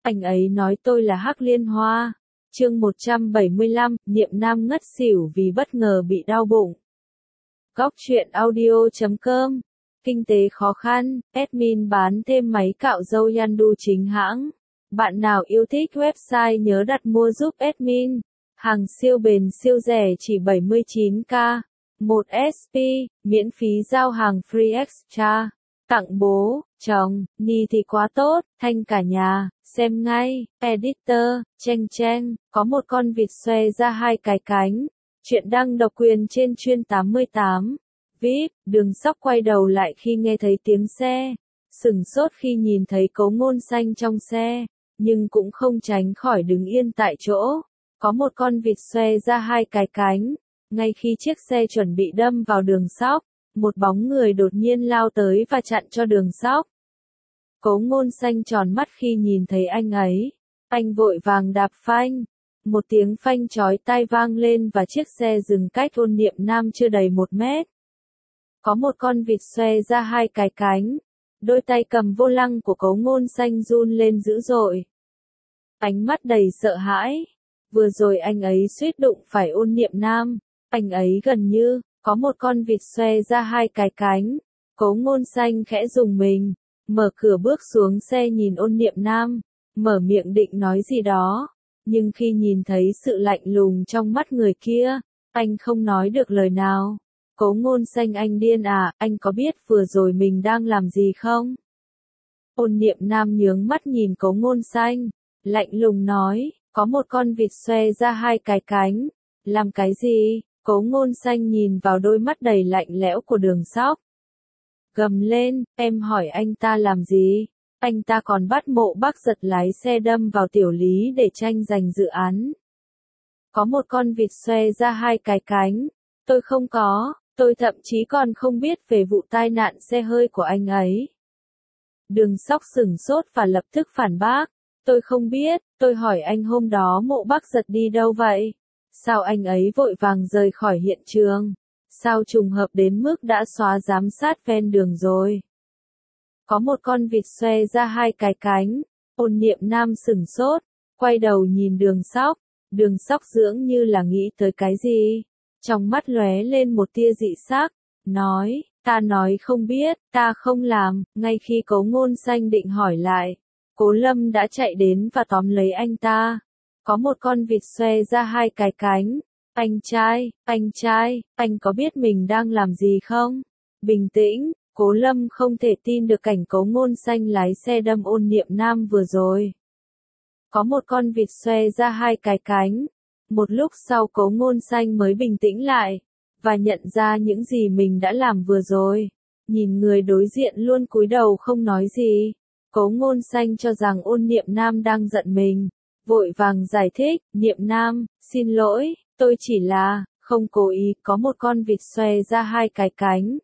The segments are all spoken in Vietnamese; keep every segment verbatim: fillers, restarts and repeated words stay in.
Anh ấy nói tôi là Hắc Liên Hoa. Chương một trăm bảy mươi lăm, Niệm Nam ngất xỉu vì bất ngờ bị đau bụng. Góc truyện audio chấm com. Kinh tế khó khăn, admin bán thêm máy cạo râu Yandu chính hãng. Bạn nào yêu thích website nhớ đặt mua giúp admin. Hàng siêu bền siêu rẻ chỉ bảy mươi chín k. một ét pê, miễn phí giao hàng free extra. Tặng bố, chồng, ni thì quá tốt, thanh cả nhà, xem ngay, editor, cheng cheng, có một con vịt xòe ra hai cái cánh. Chuyện đăng độc quyền trên chuyên tám mươi tám. vê i pê, Đường Sóc quay đầu lại khi nghe thấy tiếng xe. Sửng sốt khi nhìn thấy Cấu Ngôn Xanh trong xe, nhưng cũng không tránh khỏi đứng yên tại chỗ. Có một con vịt xòe ra hai cái cánh. Ngay khi chiếc xe chuẩn bị đâm vào Đường Sóc, một bóng người đột nhiên lao tới và chặn cho Đường Sóc. Cấu Ngôn Xanh tròn mắt khi nhìn thấy anh ấy. Anh vội vàng đạp phanh. Một tiếng phanh chói tai vang lên và chiếc xe dừng cách Ôn Niệm Nam chưa đầy một mét. Có một con vịt xòe ra hai cái cánh. Đôi tay cầm vô lăng của Cấu Ngôn Xanh run lên dữ dội. Ánh mắt đầy sợ hãi. Vừa rồi anh ấy suýt đụng phải Ôn Niệm Nam. Anh ấy gần như có một con vịt xòe ra hai cái cánh. Cấu Ngôn Xanh khẽ rùng mình, mở cửa bước xuống xe nhìn Ôn Niệm Nam, mở miệng định nói gì đó, nhưng khi nhìn thấy sự lạnh lùng trong mắt người kia, anh không nói được lời nào. Cấu Ngôn Xanh, anh điên à, anh có biết vừa rồi mình đang làm gì không? Ôn Niệm Nam nhướng mắt nhìn Cấu Ngôn Xanh, lạnh lùng nói, có một con vịt xòe ra hai cái cánh, làm cái gì? Cấu Ngôn Xanh nhìn vào đôi mắt đầy lạnh lẽo của Đường Sóc. Gầm lên, em hỏi anh ta làm gì? Anh ta còn bắt Mộ Bắc Giật lái xe đâm vào Tiểu Lý để tranh giành dự án. Có một con vịt xòe ra hai cái cánh. Tôi không có, tôi thậm chí còn không biết về vụ tai nạn xe hơi của anh ấy. Đường Sóc sửng sốt và lập tức phản bác. Tôi không biết, tôi hỏi anh hôm đó Mộ Bắc Giật đi đâu vậy? Sao anh ấy vội vàng rời khỏi hiện trường? Sao trùng hợp đến mức đã xóa giám sát ven đường rồi? Có một con vịt xòe ra hai cái cánh. Ôn Niệm Nam sửng sốt, quay đầu nhìn Đường Sóc. Đường Sóc dường như là nghĩ tới cái gì. Trong mắt lóe lên một tia dị sắc, nói, ta nói không biết, ta không làm. Ngay khi Cấu Ngôn Xanh định hỏi lại, Cố Lâm đã chạy đến và tóm lấy anh ta. Có một con vịt xòe ra hai cái cánh. Anh trai, anh trai, anh có biết mình đang làm gì không? Bình tĩnh, Cố Lâm không thể tin được cảnh Cấu Ngôn Xanh lái xe đâm Ôn Niệm Nam vừa rồi. Có một con vịt xòe ra hai cái cánh. Một lúc sau Cấu Ngôn Xanh mới bình tĩnh lại, và nhận ra những gì mình đã làm vừa rồi. Nhìn người đối diện luôn cúi đầu không nói gì. Cấu Ngôn Xanh cho rằng Ôn Niệm Nam đang giận mình. Vội vàng giải thích, Niệm Nam, xin lỗi, tôi chỉ là, không cố ý, có một con vịt xòe ra hai cái cánh.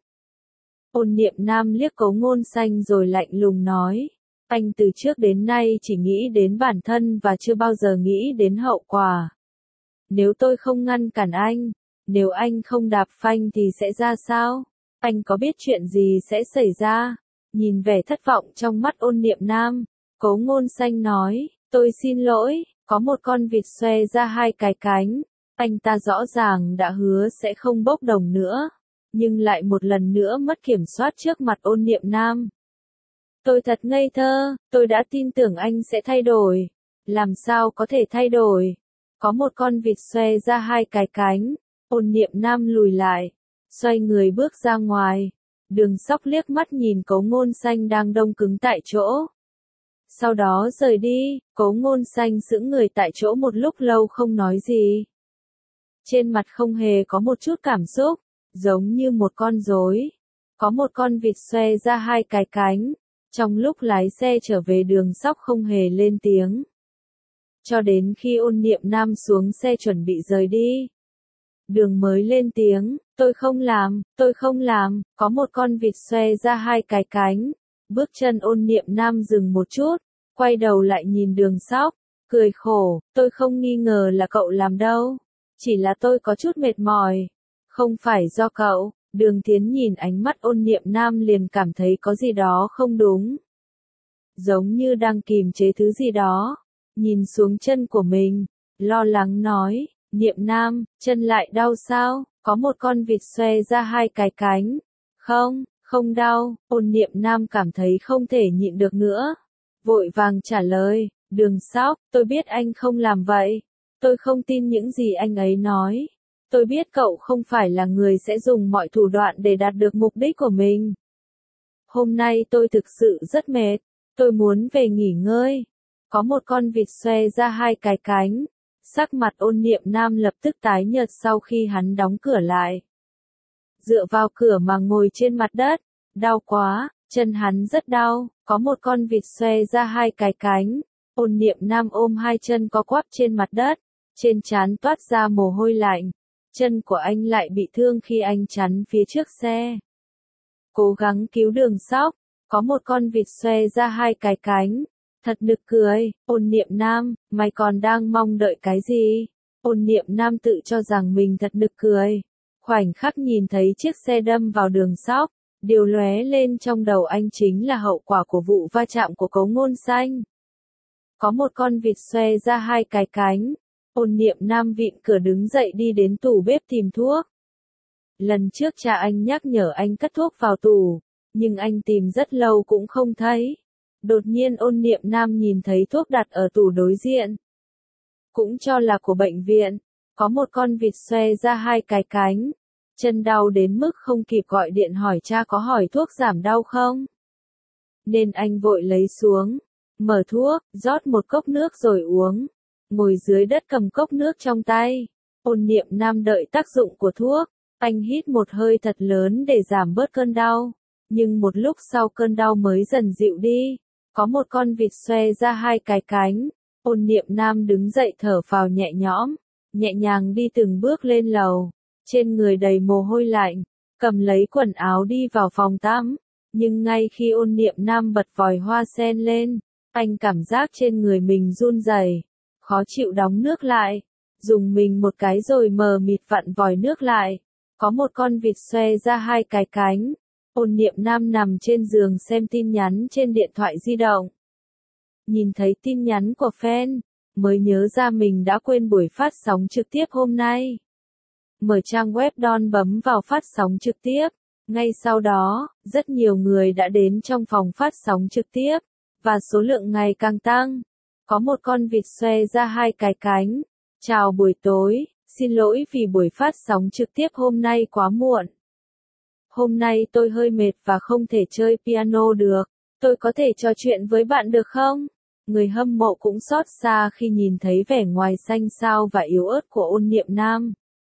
Ôn Niệm Nam liếc Cấu Ngôn Xanh rồi lạnh lùng nói, anh từ trước đến nay chỉ nghĩ đến bản thân và chưa bao giờ nghĩ đến hậu quả. Nếu tôi không ngăn cản anh, nếu anh không đạp phanh thì sẽ ra sao? Anh có biết chuyện gì sẽ xảy ra? Nhìn vẻ thất vọng trong mắt Ôn Niệm Nam, Cấu Ngôn Xanh nói, tôi xin lỗi, có một con vịt xòe ra hai cái cánh. Anh ta rõ ràng đã hứa sẽ không bốc đồng nữa, nhưng lại một lần nữa mất kiểm soát trước mặt Ôn Niệm Nam. Tôi thật ngây thơ, tôi đã tin tưởng anh sẽ thay đổi. Làm sao có thể thay đổi? Có một con vịt xòe ra hai cái cánh. Ôn Niệm Nam lùi lại, xoay người bước ra ngoài. Đường Sóc liếc mắt nhìn Cấu Ngôn Xanh đang đông cứng tại chỗ. Sau đó rời đi. Cấu Ngôn Xanh sững người tại chỗ một lúc lâu không nói gì. Trên mặt không hề có một chút cảm xúc, giống như một con rối. Có một con vịt xòe ra hai cái cánh. Trong lúc lái xe trở về Đường Sóc không hề lên tiếng. Cho đến khi Ôn Niệm Nam xuống xe chuẩn bị rời đi. Đường mới lên tiếng, tôi không làm, tôi không làm, có một con vịt xòe ra hai cái cánh. Bước chân Ôn Niệm Nam dừng một chút, quay đầu lại nhìn Đường Sóc, cười khổ, tôi không nghi ngờ là cậu làm đâu. Chỉ là tôi có chút mệt mỏi. Không phải do cậu. Đường Thiến nhìn ánh mắt Ôn Niệm Nam liền cảm thấy có gì đó không đúng. giống như đang kìm chế thứ gì đó. Nhìn xuống chân của mình, lo lắng nói, Niệm Nam, chân lại đau sao? Có một con vịt xoe ra hai cái cánh. Không, không đau. Ôn Niệm Nam cảm thấy không thể nhịn được nữa. Vội vàng trả lời, Đường Sóc, tôi biết anh không làm vậy. Tôi không tin những gì anh ấy nói. Tôi biết cậu không phải là người sẽ dùng mọi thủ đoạn để đạt được mục đích của mình. Hôm nay tôi thực sự rất mệt. Tôi muốn về nghỉ ngơi. Có một con vịt xoe ra hai cái cánh. Sắc mặt Ôn Niệm Nam lập tức tái nhợt sau khi hắn đóng cửa lại. Dựa vào cửa mà ngồi trên mặt đất. Đau quá, chân hắn rất đau. Có một con vịt xoe ra hai cái cánh. Ôn Niệm Nam ôm hai chân có quắp trên mặt đất. Trên trán toát ra mồ hôi lạnh. Chân của anh lại bị thương khi anh chắn phía trước xe. Cố gắng cứu Đường Sóc. Có một con vịt xoe ra hai cái cánh. Thật nực cười. Ôn Niệm Nam, mày còn đang mong đợi cái gì? Ôn Niệm Nam tự cho rằng mình thật nực cười. Khoảnh khắc nhìn thấy chiếc xe đâm vào Đường Sóc, điều lóe lên trong đầu anh chính là hậu quả của vụ va chạm của Cấu Ngôn Xanh. Có một con vịt xoe ra hai cái cánh. Ôn Niệm Nam vịn cửa đứng dậy đi đến tủ bếp tìm thuốc. Lần trước cha anh nhắc nhở anh cất thuốc vào tủ, nhưng anh tìm rất lâu cũng không thấy. Đột nhiên Ôn Niệm Nam nhìn thấy thuốc đặt ở tủ đối diện. Cũng cho là của bệnh viện. Có một con vịt xoe ra hai cái cánh. Chân đau đến mức không kịp gọi điện hỏi cha có hỏi thuốc giảm đau không. Nên anh vội lấy xuống. Mở thuốc, rót một cốc nước rồi uống. Ngồi dưới đất cầm cốc nước trong tay. Ôn Niệm Nam đợi tác dụng của thuốc. Anh hít một hơi thật lớn để giảm bớt cơn đau. Nhưng một lúc sau cơn đau mới dần dịu đi. Có một con vịt xoe ra hai cái cánh. Ôn Niệm Nam đứng dậy thở phào nhẹ nhõm. Nhẹ nhàng đi từng bước lên lầu. Trên người đầy mồ hôi lạnh. Cầm lấy quần áo đi vào phòng tắm. Nhưng ngay khi Ôn Niệm Nam bật vòi hoa sen lên, anh cảm giác trên người mình run rẩy, khó chịu đóng nước lại. Dùng mình một cái rồi mờ mịt vặn vòi nước lại. Có một con vịt xoe ra hai cái cánh. Ôn Niệm Nam nằm trên giường xem tin nhắn trên điện thoại di động. Nhìn thấy tin nhắn của fan, mới nhớ ra mình đã quên buổi phát sóng trực tiếp hôm nay. Mở trang web Don bấm vào phát sóng trực tiếp. Ngay sau đó, rất nhiều người đã đến trong phòng phát sóng trực tiếp, và số lượng ngày càng tăng. Có một con vịt xoe ra hai cái cánh. Chào buổi tối, xin lỗi vì buổi phát sóng trực tiếp hôm nay quá muộn. Hôm nay tôi hơi mệt và không thể chơi piano được. Tôi có thể trò chuyện với bạn được không? Người hâm mộ cũng xót xa khi nhìn thấy vẻ ngoài xanh xao và yếu ớt của Ôn Niệm Nam.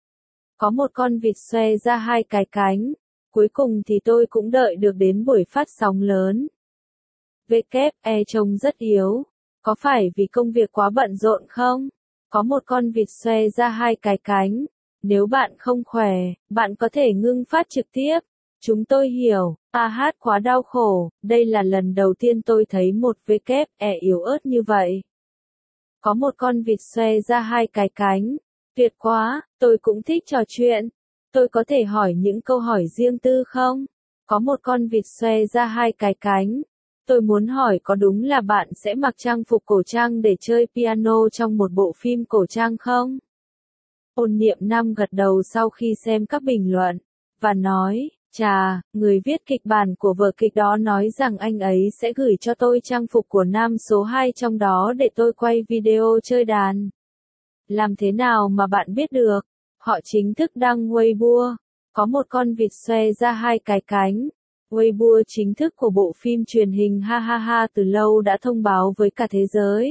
Có một con vịt xoe ra hai cái cánh. Cuối cùng thì tôi cũng đợi được đến buổi phát sóng lớn. vê kép e trông rất yếu. Có phải vì công việc quá bận rộn không? Có một con vịt xoe ra hai cái cánh. Nếu bạn không khỏe, bạn có thể ngưng phát trực tiếp. Chúng tôi hiểu, a hát quá đau khổ, đây là lần đầu tiên tôi thấy một vê kép e yếu ớt như vậy. Có một con vịt xoe ra hai cái cánh. Tuyệt quá, tôi cũng thích trò chuyện. Tôi có thể hỏi những câu hỏi riêng tư không? Có một con vịt xoe ra hai cái cánh. Tôi muốn hỏi có đúng là bạn sẽ mặc trang phục cổ trang để chơi piano trong một bộ phim cổ trang không? Ôn Niệm Nam gật đầu sau khi xem các bình luận, và nói, chà, người viết kịch bản của vở kịch đó nói rằng anh ấy sẽ gửi cho tôi trang phục của nam số hai trong đó để tôi quay video chơi đàn. Làm thế nào mà bạn biết được? Họ chính thức đăng Weibo. Có một con vịt xoe ra hai cái cánh. Weibo chính thức của bộ phim truyền hình Ha Ha Ha từ lâu đã thông báo với cả thế giới.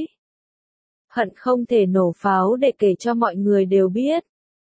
Hận không thể nổ pháo để kể cho mọi người đều biết.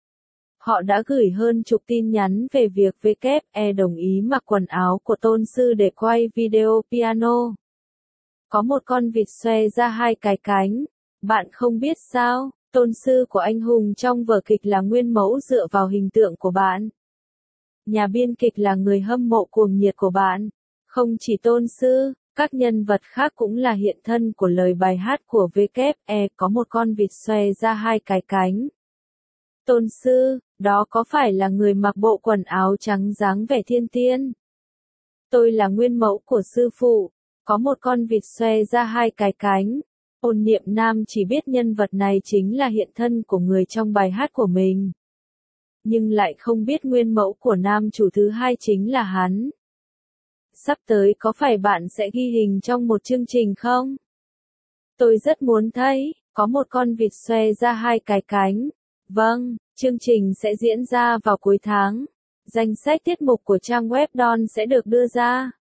Họ đã gửi hơn chục tin nhắn về việc vê kép e đồng ý mặc quần áo của tôn sư để quay video piano. Có một con vịt xoe ra hai cái cánh. Bạn không biết sao, tôn sư của anh hùng trong vở kịch là nguyên mẫu dựa vào hình tượng của bạn. Nhà biên kịch là người hâm mộ cuồng nhiệt của bạn. Không chỉ tôn sư, các nhân vật khác cũng là hiện thân của lời bài hát của vê kép e. Có một con vịt xoe ra hai cái cánh. Tôn sư, đó có phải là người mặc bộ quần áo trắng dáng vẻ thiên tiên? Tôi là nguyên mẫu của sư phụ. Có một con vịt xoe ra hai cái cánh. Ôn Niệm Nam chỉ biết nhân vật này chính là hiện thân của người trong bài hát của mình. Nhưng lại không biết nguyên mẫu của nam chủ thứ hai chính là hắn. Sắp tới có phải bạn sẽ ghi hình trong một chương trình không? Tôi rất muốn thấy, có một con vịt xoe ra hai cái cánh. Vâng, chương trình sẽ diễn ra vào cuối tháng. Danh sách tiết mục của trang web Don sẽ được đưa ra.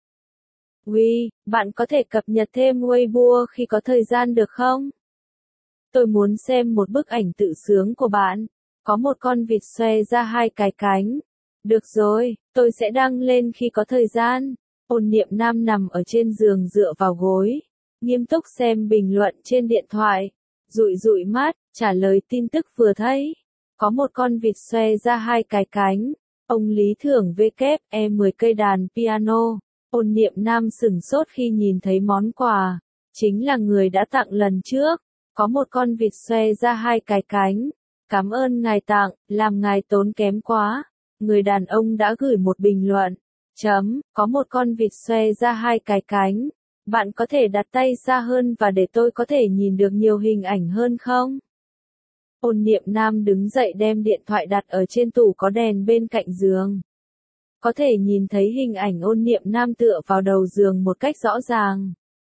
Uy, bạn có thể cập nhật thêm Weibo khi có thời gian được không? Tôi muốn xem một bức ảnh tự sướng của bạn. Có một con vịt xoe ra hai cái cánh. Được rồi, tôi sẽ đăng lên khi có thời gian. Ôn Niệm Nam nằm ở trên giường dựa vào gối, nghiêm túc xem bình luận trên điện thoại, dụi dụi mắt, trả lời tin tức vừa thấy. Có một con vịt xoe ra hai cái cánh. Ông Lý thưởng vê kép e mười cây đàn piano. Ôn Niệm Nam sửng sốt khi nhìn thấy món quà. Chính là người đã tặng lần trước. Có một con vịt xoe ra hai cái cánh. Cảm ơn ngài tặng, làm ngài tốn kém quá. Người đàn ông đã gửi một bình luận. Chấm, có một con vịt xoe ra hai cái cánh. Bạn có thể đặt tay xa hơn và để tôi có thể nhìn được nhiều hình ảnh hơn không? Ôn Niệm Nam đứng dậy đem điện thoại đặt ở trên tủ có đèn bên cạnh giường. Có thể nhìn thấy hình ảnh Ôn Niệm Nam tựa vào đầu giường một cách rõ ràng.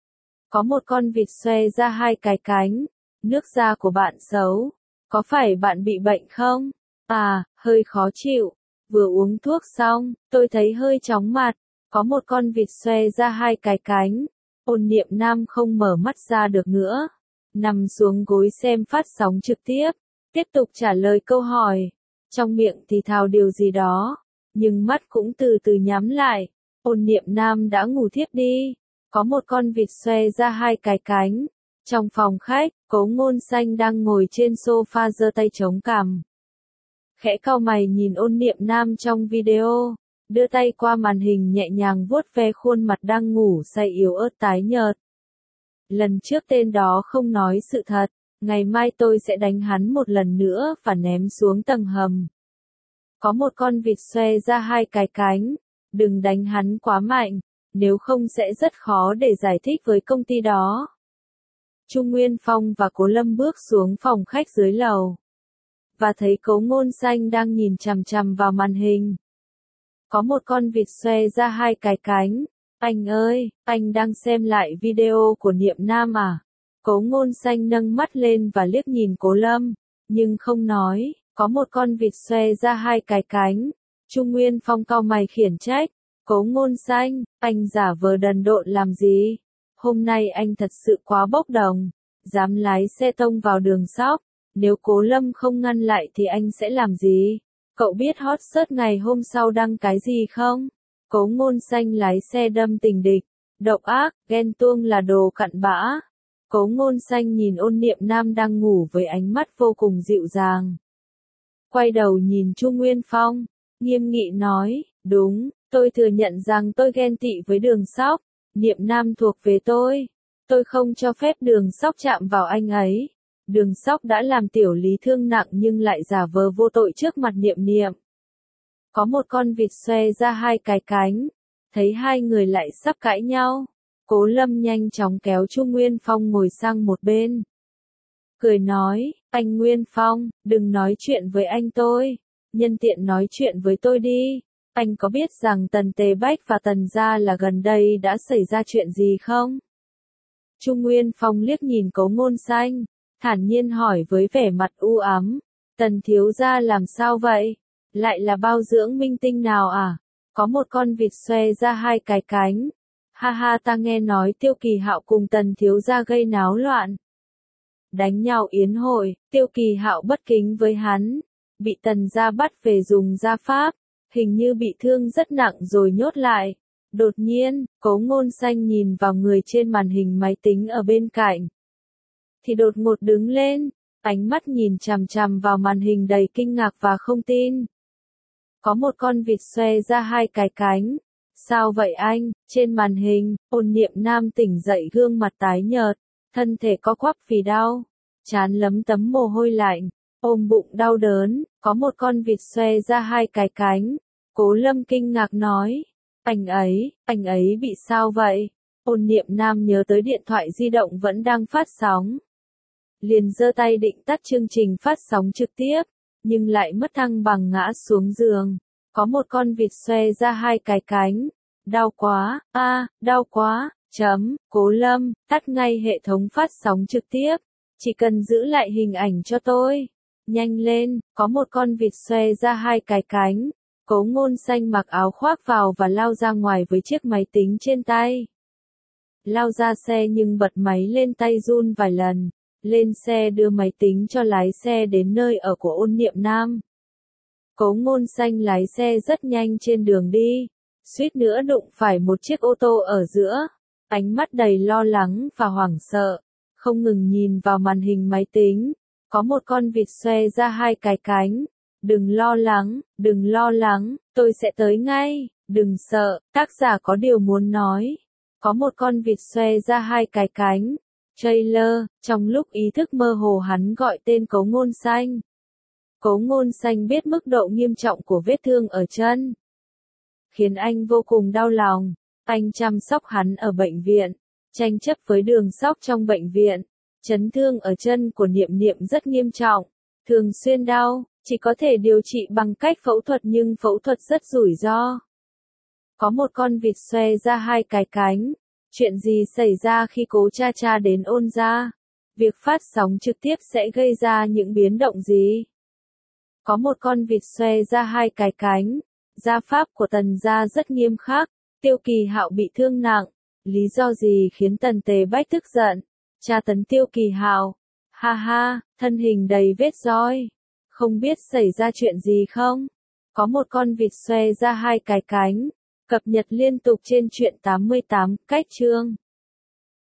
Có một con vịt xoe ra hai cái cánh. Nước da của bạn xấu. Có phải bạn bị bệnh không? À, hơi khó chịu. Vừa uống thuốc xong, tôi thấy hơi chóng mặt. Có một con vịt xoe ra hai cái cánh. Ôn Niệm Nam không mở mắt ra được nữa. Nằm xuống gối xem phát sóng trực tiếp. Tiếp tục trả lời câu hỏi. Trong miệng thì thào điều gì đó. Nhưng mắt cũng từ từ nhắm lại. Ôn Niệm Nam đã ngủ thiếp đi. Có một con vịt xoe ra hai cái cánh. Trong phòng khách, Cố Ngôn Xanh đang ngồi trên sofa giơ tay chống cằm. Khẽ cau mày nhìn Ôn Niệm Nam trong video, đưa tay qua màn hình nhẹ nhàng vuốt ve khuôn mặt đang ngủ say yếu ớt tái nhợt. Lần trước tên đó không nói sự thật, ngày mai tôi sẽ đánh hắn một lần nữa và ném xuống tầng hầm. Có một con vịt xoe ra hai cái cánh, đừng đánh hắn quá mạnh, nếu không sẽ rất khó để giải thích với công ty đó. Trung Nguyên Phong và Cố Lâm bước xuống phòng khách dưới lầu. Và thấy Cố Ngôn Xanh đang nhìn chằm chằm vào màn hình. Có một con vịt xoe ra hai cái cánh. Anh ơi, anh đang xem lại video của Niệm Nam à? Cố Ngôn Xanh nâng mắt lên và liếc nhìn Cố Lâm, nhưng không nói. Có một con vịt xoe ra hai cái cánh. Trung Nguyên Phong cau mày khiển trách. Cố Ngôn Xanh, anh giả vờ đần độn làm gì? Hôm nay anh thật sự quá bốc đồng. Dám lái xe tông vào đường sóc. Nếu Cố Lâm không ngăn lại thì anh sẽ làm gì? Cậu biết hot search ngày hôm sau đăng cái gì không? Cố Ngôn Xanh lái xe đâm tình địch. Độc ác, ghen tuông là đồ cặn bã. Cố Ngôn Xanh nhìn Ôn Niệm Nam đang ngủ với ánh mắt vô cùng dịu dàng. Quay đầu nhìn Trung Nguyên Phong, nghiêm nghị nói, đúng, tôi thừa nhận rằng tôi ghen tị với Đường Sóc. Niệm Nam thuộc về tôi. Tôi không cho phép Đường Sóc chạm vào anh ấy. Đường Sóc đã làm Tiểu Lý thương nặng nhưng lại giả vờ vô tội trước mặt Niệm Niệm. Có một con vịt xoe ra hai cái cánh. Thấy hai người lại sắp cãi nhau. Cố Lâm nhanh chóng kéo Trung Nguyên Phong ngồi sang một bên. Cười nói, anh Nguyên Phong, đừng nói chuyện với anh tôi. Nhân tiện nói chuyện với tôi đi. Anh có biết rằng Tần Tề Bách và Tần Gia là gần đây đã xảy ra chuyện gì không? Trung Nguyên Phong liếc nhìn Cố Ngôn Xanh, thản nhiên hỏi với vẻ mặt u ám. Tần thiếu gia làm sao vậy? Lại là bao dưỡng minh tinh nào à? Có một con vịt xoe ra hai cái cánh. Ha ha, ta nghe nói Tiêu Kỳ Hạo cùng Tần thiếu gia gây náo loạn. Đánh nhau yến hội, Tiêu Kỳ Hạo bất kính với hắn. Bị Tần gia bắt về dùng gia pháp. Hình như bị thương rất nặng rồi nhốt lại. Đột nhiên, Cố Ngôn Xanh nhìn vào người trên màn hình máy tính ở bên cạnh. Thì đột ngột đứng lên, ánh mắt nhìn chằm chằm vào màn hình đầy kinh ngạc và không tin. Có một con vịt xoe ra hai cái cánh. Sao vậy anh? Trên màn hình, Ôn Niệm Nam tỉnh dậy gương mặt tái nhợt, thân thể co quắp vì đau, trán lấm tấm mồ hôi lạnh, ôm bụng đau đớn. Có một con vịt xoe ra hai cái cánh. Cố Lâm kinh ngạc nói, anh ấy, anh ấy bị sao vậy? Ôn Niệm Nam nhớ tới điện thoại di động vẫn đang phát sóng. Liền giơ tay định tắt chương trình phát sóng trực tiếp, nhưng lại mất thăng bằng ngã xuống giường. Có một con vịt xoe ra hai cái cánh. Đau quá, a, à, đau quá, chấm, Cố Lâm, tắt ngay hệ thống phát sóng trực tiếp. Chỉ cần giữ lại hình ảnh cho tôi. Nhanh lên, có một con vịt xoe ra hai cái cánh. Cố Ngôn Xanh mặc áo khoác vào và lao ra ngoài với chiếc máy tính trên tay. Lao ra xe nhưng bật máy lên tay run vài lần. Lên xe đưa máy tính cho lái xe đến nơi ở của Ôn Niệm Nam. Cố Ngôn Xanh lái xe rất nhanh trên đường đi. Suýt nữa đụng phải một chiếc ô tô ở giữa. Ánh mắt đầy lo lắng và hoảng sợ. Không ngừng nhìn vào màn hình máy tính. Có một con vịt xoe ra hai cái cánh. Đừng lo lắng, đừng lo lắng, tôi sẽ tới ngay, đừng sợ, tác giả có điều muốn nói. Có một con vịt xoe ra hai cái cánh. Trailer, trong lúc ý thức mơ hồ hắn gọi tên Cố Ngôn Xanh. Cố Ngôn Xanh biết mức độ nghiêm trọng của vết thương ở chân. Khiến anh vô cùng đau lòng. Anh chăm sóc hắn ở bệnh viện. Tranh chấp với Đường Sóc trong bệnh viện. Chấn thương ở chân của Niệm Niệm rất nghiêm trọng. Thường xuyên đau, chỉ có thể điều trị bằng cách phẫu thuật nhưng phẫu thuật rất rủi ro. Có một con vịt xoe ra hai cái cánh. Chuyện gì xảy ra khi Cố Cha Cha đến Ôn gia? Việc phát sóng trực tiếp sẽ gây ra những biến động gì? Có một con vịt xoe ra hai cái cánh. Gia pháp của Tần gia rất nghiêm khắc. Tiêu Kỳ Hạo bị thương nặng. Lý do gì khiến Tần Tề Bách tức giận? Tra tấn Tiêu Kỳ Hạo. Ha ha, thân hình đầy vết roi. Không biết xảy ra chuyện gì không? Có một con vịt xoe ra hai cái cánh. Cập nhật liên tục trên truyện tám mươi tám cách chương.